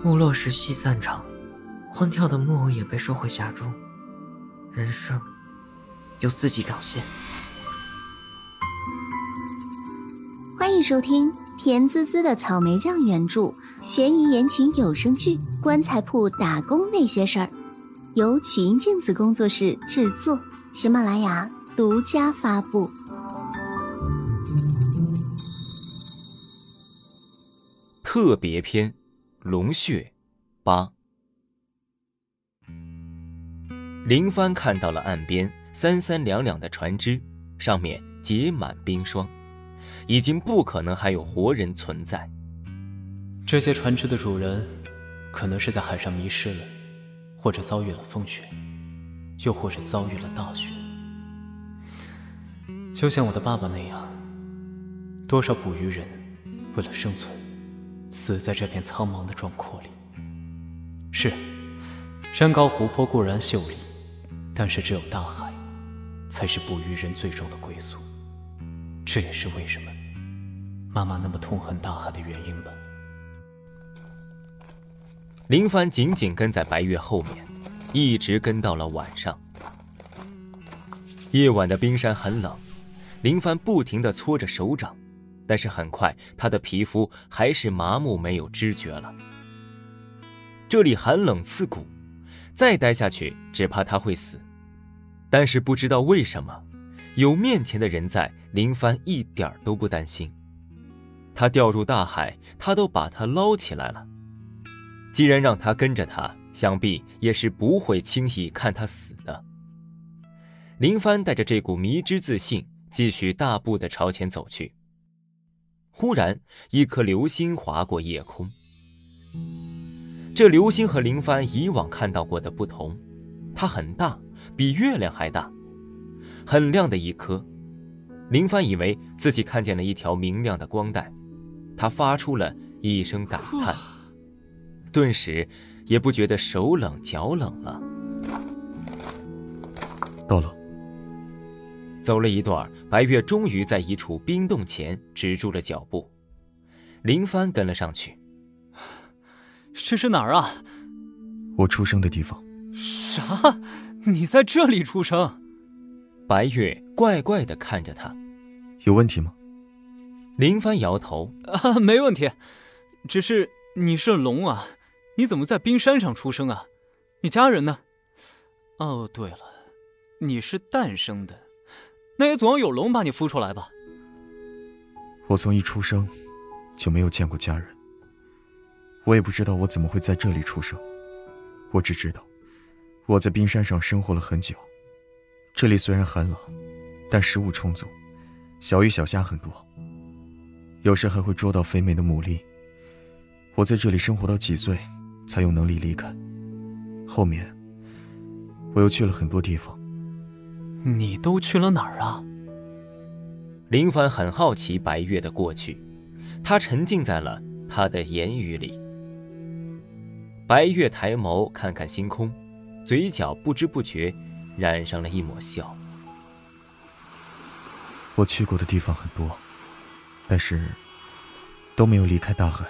幕落时戏散场，昏跳的木偶也被收回匣中，人生由自己掌线。 欢迎收听甜滋滋的草莓酱原著悬疑言情有声剧《棺材铺打工那些事儿》，由曲音镜子工作室制作，喜马拉雅独家发布。 特别篇龙血8。林帆看到了岸边三三两两的船只，上面结满冰霜，已经不可能还有活人存在。 这些船只的主人可能是在海上迷失了，或者遭遇了风雪，又或者遭遇了大雪。就像我的爸爸那样，多少捕鱼人为了生存死在这片苍茫的壮阔里。是，山高湖泊固然秀丽，但是只有大海才是捕鱼人最终的归宿。这也是为什么妈妈那么痛恨大海的原因吧。 林帆紧紧跟在白月后面，一直跟到了晚上。夜晚的冰山很冷，林帆不停地搓着手掌，但是很快他的皮肤还是麻木没有知觉了。这里寒冷刺骨，再待下去只怕他会死。但是不知道为什么，有面前的人在，林帆一点都不担心。他掉入大海，他都把他捞起来了。既然让他跟着他，想必也是不会轻易看他死的。林帆带着这股迷之自信，继续大步地朝前走去。忽然，一颗流星划过夜空。这流星和林帆以往看到过的不同，它很大，比月亮还大，很亮的一颗。林帆以为自己看见了一条明亮的光带，他发出了一声感叹，顿时也不觉得手冷脚冷了。 到了。 走了一段，白月终于在一处冰洞前止住了脚步。林帆跟了上去。 这是哪儿啊？ 我出生的地方。 啥？你在这里出生？ 白月怪怪地看着他。 有问题吗？ 林帆摇头。 没问题，只是你是龙啊，你怎么在冰山上出生啊？你家人呢？哦，对了，你是诞生的，那也总要有龙把你孵出来吧？ 我从一出生就没有见过家人，我也不知道我怎么会在这里出生。我只知道我在冰山上生活了很久，这里虽然寒冷，但食物充足，小鱼小虾很多，有时还会捉到肥美的牡蛎。我在这里生活到几岁才有能力离开，后面我又去了很多地方。 你都去了哪儿啊？ 林帆很好奇白月的过去，他沉浸在了他的言语里。白月抬眸看看星空，嘴角不知不觉染上了一抹笑。 我去过的地方很多，但是都没有离开大海。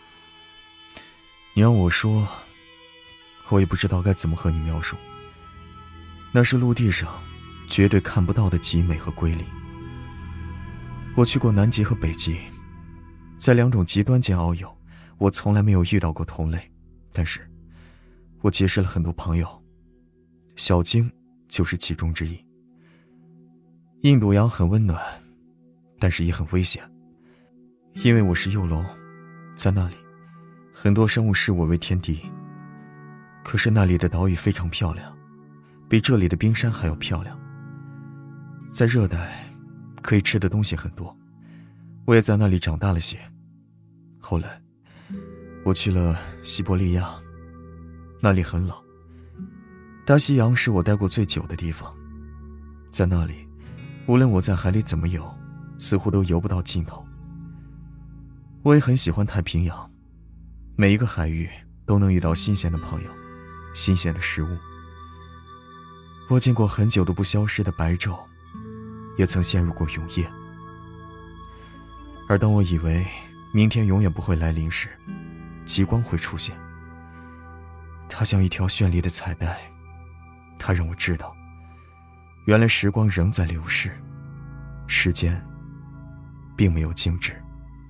你让我说，我也不知道该怎么和你描述。那是陆地上绝对看不到的极美和瑰丽。我去过南极和北极，在两种极端间遨游，我从来没有遇到过同类，但是我结识了很多朋友，小鲸就是其中之一。印度洋很温暖，但是也很危险，因为我是幼龙，在那里很多生物视我为天敌。可是那里的岛屿非常漂亮，比这里的冰山还要漂亮。在热带可以吃的东西很多，我也在那里长大了些。后来我去了西伯利亚，那里很冷。大西洋是我待过最久的地方，在那里无论我在海里怎么游，似乎都游不到尽头。我也很喜欢太平洋，每一个海域都能遇到新鲜的朋友，新鲜的食物。我见过很久都不消失的白昼，也曾陷入过永夜。而当我以为明天永远不会来临时，极光会出现， 它像一条绚丽的彩带，它让我知道，原来时光仍在流逝，时间并没有静止。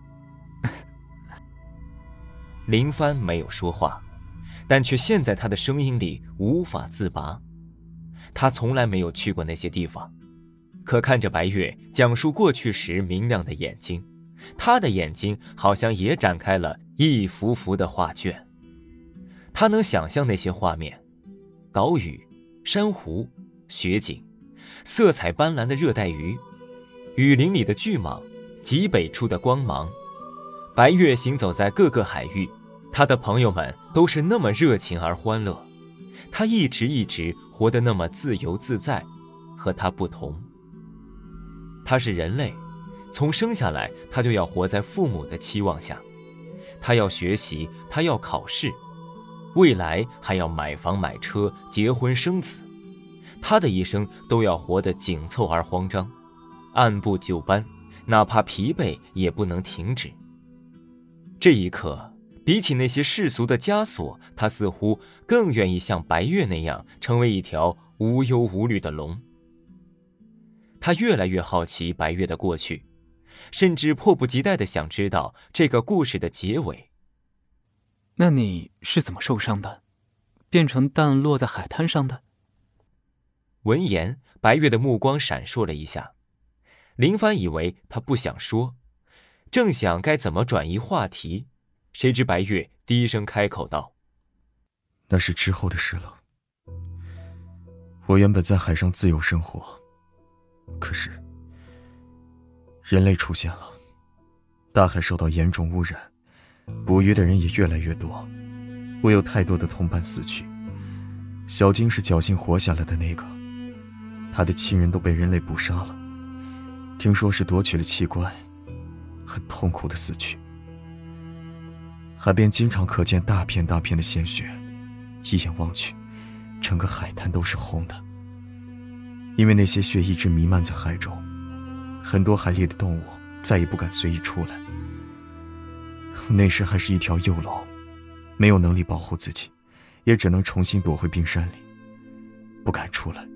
林帆没有说话，但却陷在他的声音里无法自拔。他从来没有去过那些地方，可看着白月讲述过去时明亮的眼睛，他的眼睛好像也展开了一幅幅的画卷。他能想象那些画面，岛屿、珊瑚、雪景，色彩斑斓的热带鱼，雨林里的巨蟒，极北处的光芒。白月行走在各个海域，他的朋友们都是那么热情而欢乐，他一直活得那么自由自在，和他不同。他是人类，从生下来他就要活在父母的期望下，他要学习，他要考试，未来还要买房买车，结婚生子。他的一生都要活得紧凑而慌张，按部就班，哪怕疲惫也不能停止。这一刻，比起那些世俗的枷锁，他似乎更愿意像白月那样成为一条无忧无虑的龙。他越来越好奇白月的过去，甚至迫不及待地想知道这个故事的结尾。 那你是怎么受伤的？变成弹落在海滩上的？ 闻言，白月的目光闪烁了一下。林帆以为他不想说，正想该怎么转移话题，谁知白月低声开口道： 那是之后的事了。我原本在海上自由生活，可是人类出现了，大海受到严重污染，捕鱼的人也越来越多，我有太多的同伴死去。小金是侥幸活下来的那个，他的亲人都被人类捕杀了，听说是夺取了器官，很痛苦的死去。海边经常可见大片大片的鲜血，一眼望去，整个海滩都是红的。因为那些血一直弥漫在海中，很多海里的动物再也不敢随意出来。那时还是一条幼龙，没有能力保护自己，也只能重新躲回冰山里，不敢出来。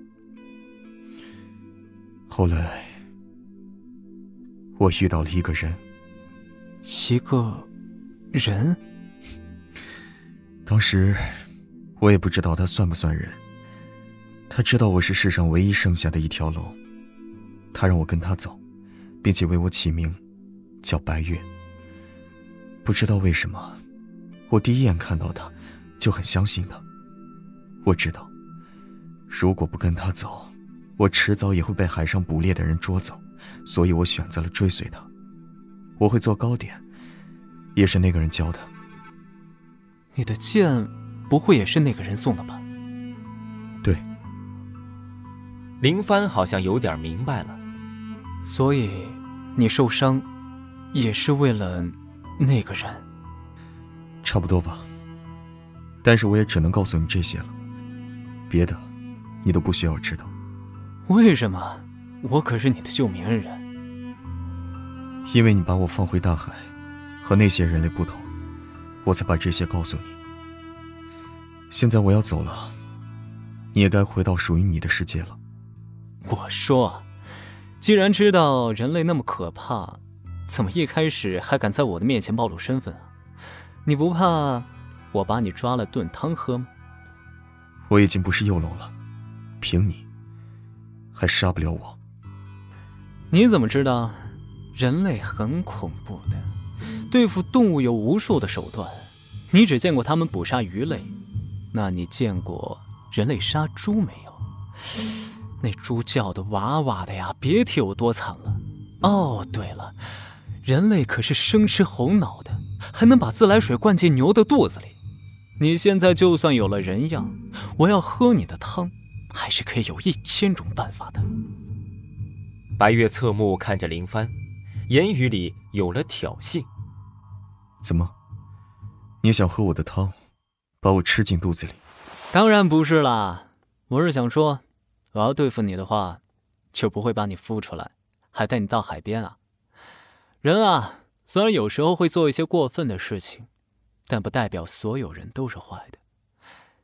后来我遇到了一个人。 一个人？ 当时我也不知道他算不算人，他知道我是世上唯一剩下的一条龙，他让我跟他走，并且为我起名叫白月。不知道为什么，我第一眼看到他就很相信他。我知道如果不跟他走，我迟早也会被海上捕猎的人捉走，所以我选择了追随他。我会做糕点，也是那个人教的。 你的剑不会也是那个人送的吧？ 对。 林帆好像有点明白了。 所以你受伤也是为了那个人？ 差不多吧，但是我也只能告诉你这些了，别的你都不需要知道。 为什么？我可是你的救命恩人。 因为你把我放回大海，和那些人类不同，我才把这些告诉你。现在我要走了，你也该回到属于你的世界了。 我说，既然知道人类那么可怕，怎么一开始还敢在我的面前暴露身份啊？你不怕我把你抓了炖汤喝吗？ 我已经不是幼龙了，凭你还杀不了我。 你怎么知道？人类很恐怖的，对付动物有无数的手段。你只见过他们捕杀鱼类，那你见过人类杀猪没有？那猪叫的哇哇的呀，别提有多惨了。哦，对了，人类可是生吃猴脑的，还能把自来水灌进牛的肚子里。你现在就算有了人样，我要喝你的汤，还是可以有1000种办法的。 白月侧目看着林帆，言语里有了挑衅。 怎么，你想喝我的汤，把我吃进肚子里？ 当然不是啦，我是想说，我要对付你的话，就不会把你孵出来，还带你到海边啊。人啊，虽然有时候会做一些过分的事情，但不代表所有人都是坏的。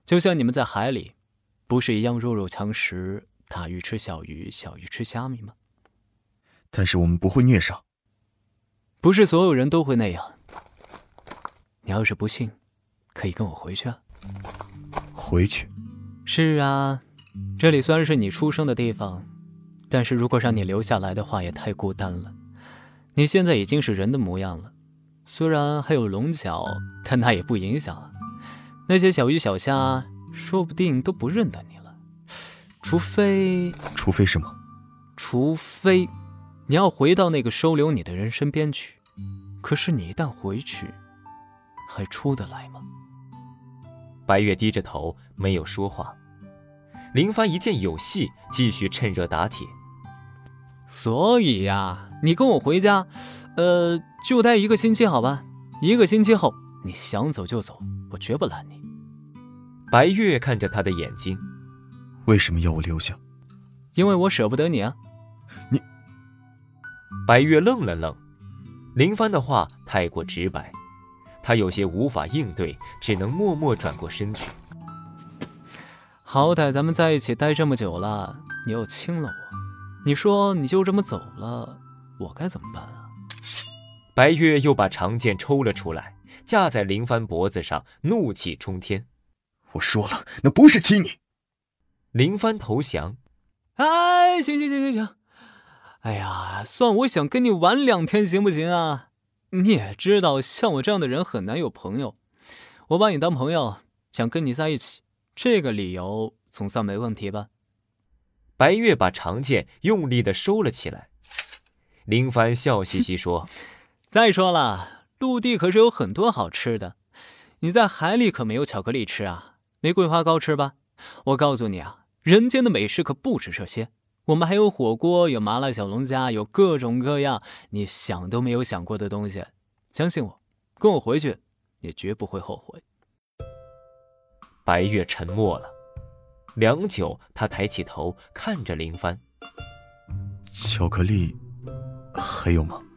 就像你们在海里，不是一样弱肉强食，大鱼吃小鱼，小鱼吃虾米吗？ 但是我们不会虐杀。 不是所有人都会那样。你要是不信，可以跟我回去啊。 回去？ 是啊，这里虽然是你出生的地方，但是如果让你留下来的话，也太孤单了。你现在已经是人的模样了，虽然还有龙角，但那也不影响啊。那些小鱼小虾，说不定都不认得你了。除非什么？ 除非你要回到那个收留你的人身边去。可是你一旦回去，还出得来吗？ 白月低着头没有说话。林帆一见有戏，继续趁热打铁。 所以呀，你跟我回家，就待1个星期好吧？1个星期后你想走就走，我绝不拦你。 白月看着他的眼睛， 为什么要我留下？ 因为我舍不得你啊。 你…… 白月愣了愣，林帆的话太过直白，他有些无法应对，只能默默转过身去。 好歹咱们在一起待这么久了，你又亲了我，你说你就这么走了，我该怎么办啊？ 白月又把长剑抽了出来，架在林帆脖子上，怒气冲天。 我说了，那不是亲你。 林帆投降。 哎，行，哎呀，算我想跟你玩2天行不行啊？你也知道像我这样的人很难有朋友，我把你当朋友，想跟你在一起，这个理由总算没问题吧？ 白月把长剑用力地收了起来。林帆笑嘻嘻说再说了，陆地可是有很多好吃的，你在海里可没有巧克力吃啊，没桂花糕吃吧？我告诉你啊，人间的美食可不止这些，我们还有火锅，有麻辣小龙虾，有各种各样你想都没有想过的东西。相信我，跟我回去也绝不会后悔。 白月沉默了良久，他抬起头看着林帆。 巧克力还有吗？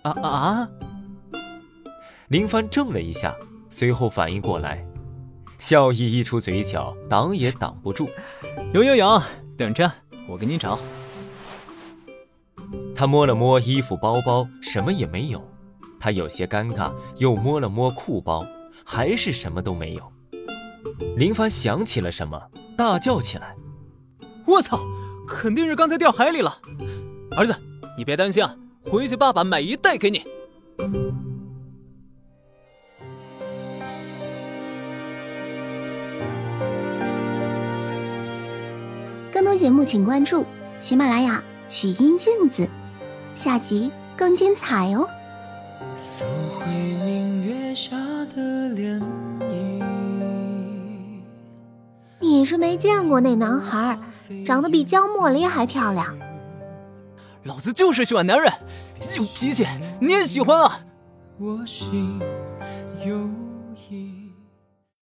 林帆怔了一下，随后反应过来，笑意一出嘴角，挡也挡不住。 有，等着，我给你找。 他摸了摸衣服包包，什么也没有。他有些尴尬，又摸了摸裤包，还是什么都没有。林帆想起了什么，大叫起来： 我操，肯定是刚才掉海里了。儿子，你别担心啊，回去爸爸买1袋给你。 更多节目请关注喜马拉雅曲音镜子，下集更精彩哦。 搜回明月下的涟漪。 你是没见过那男孩，长得比江茉莉还漂亮。 老子就是喜欢男人，有脾气，你也喜欢啊？ 我心有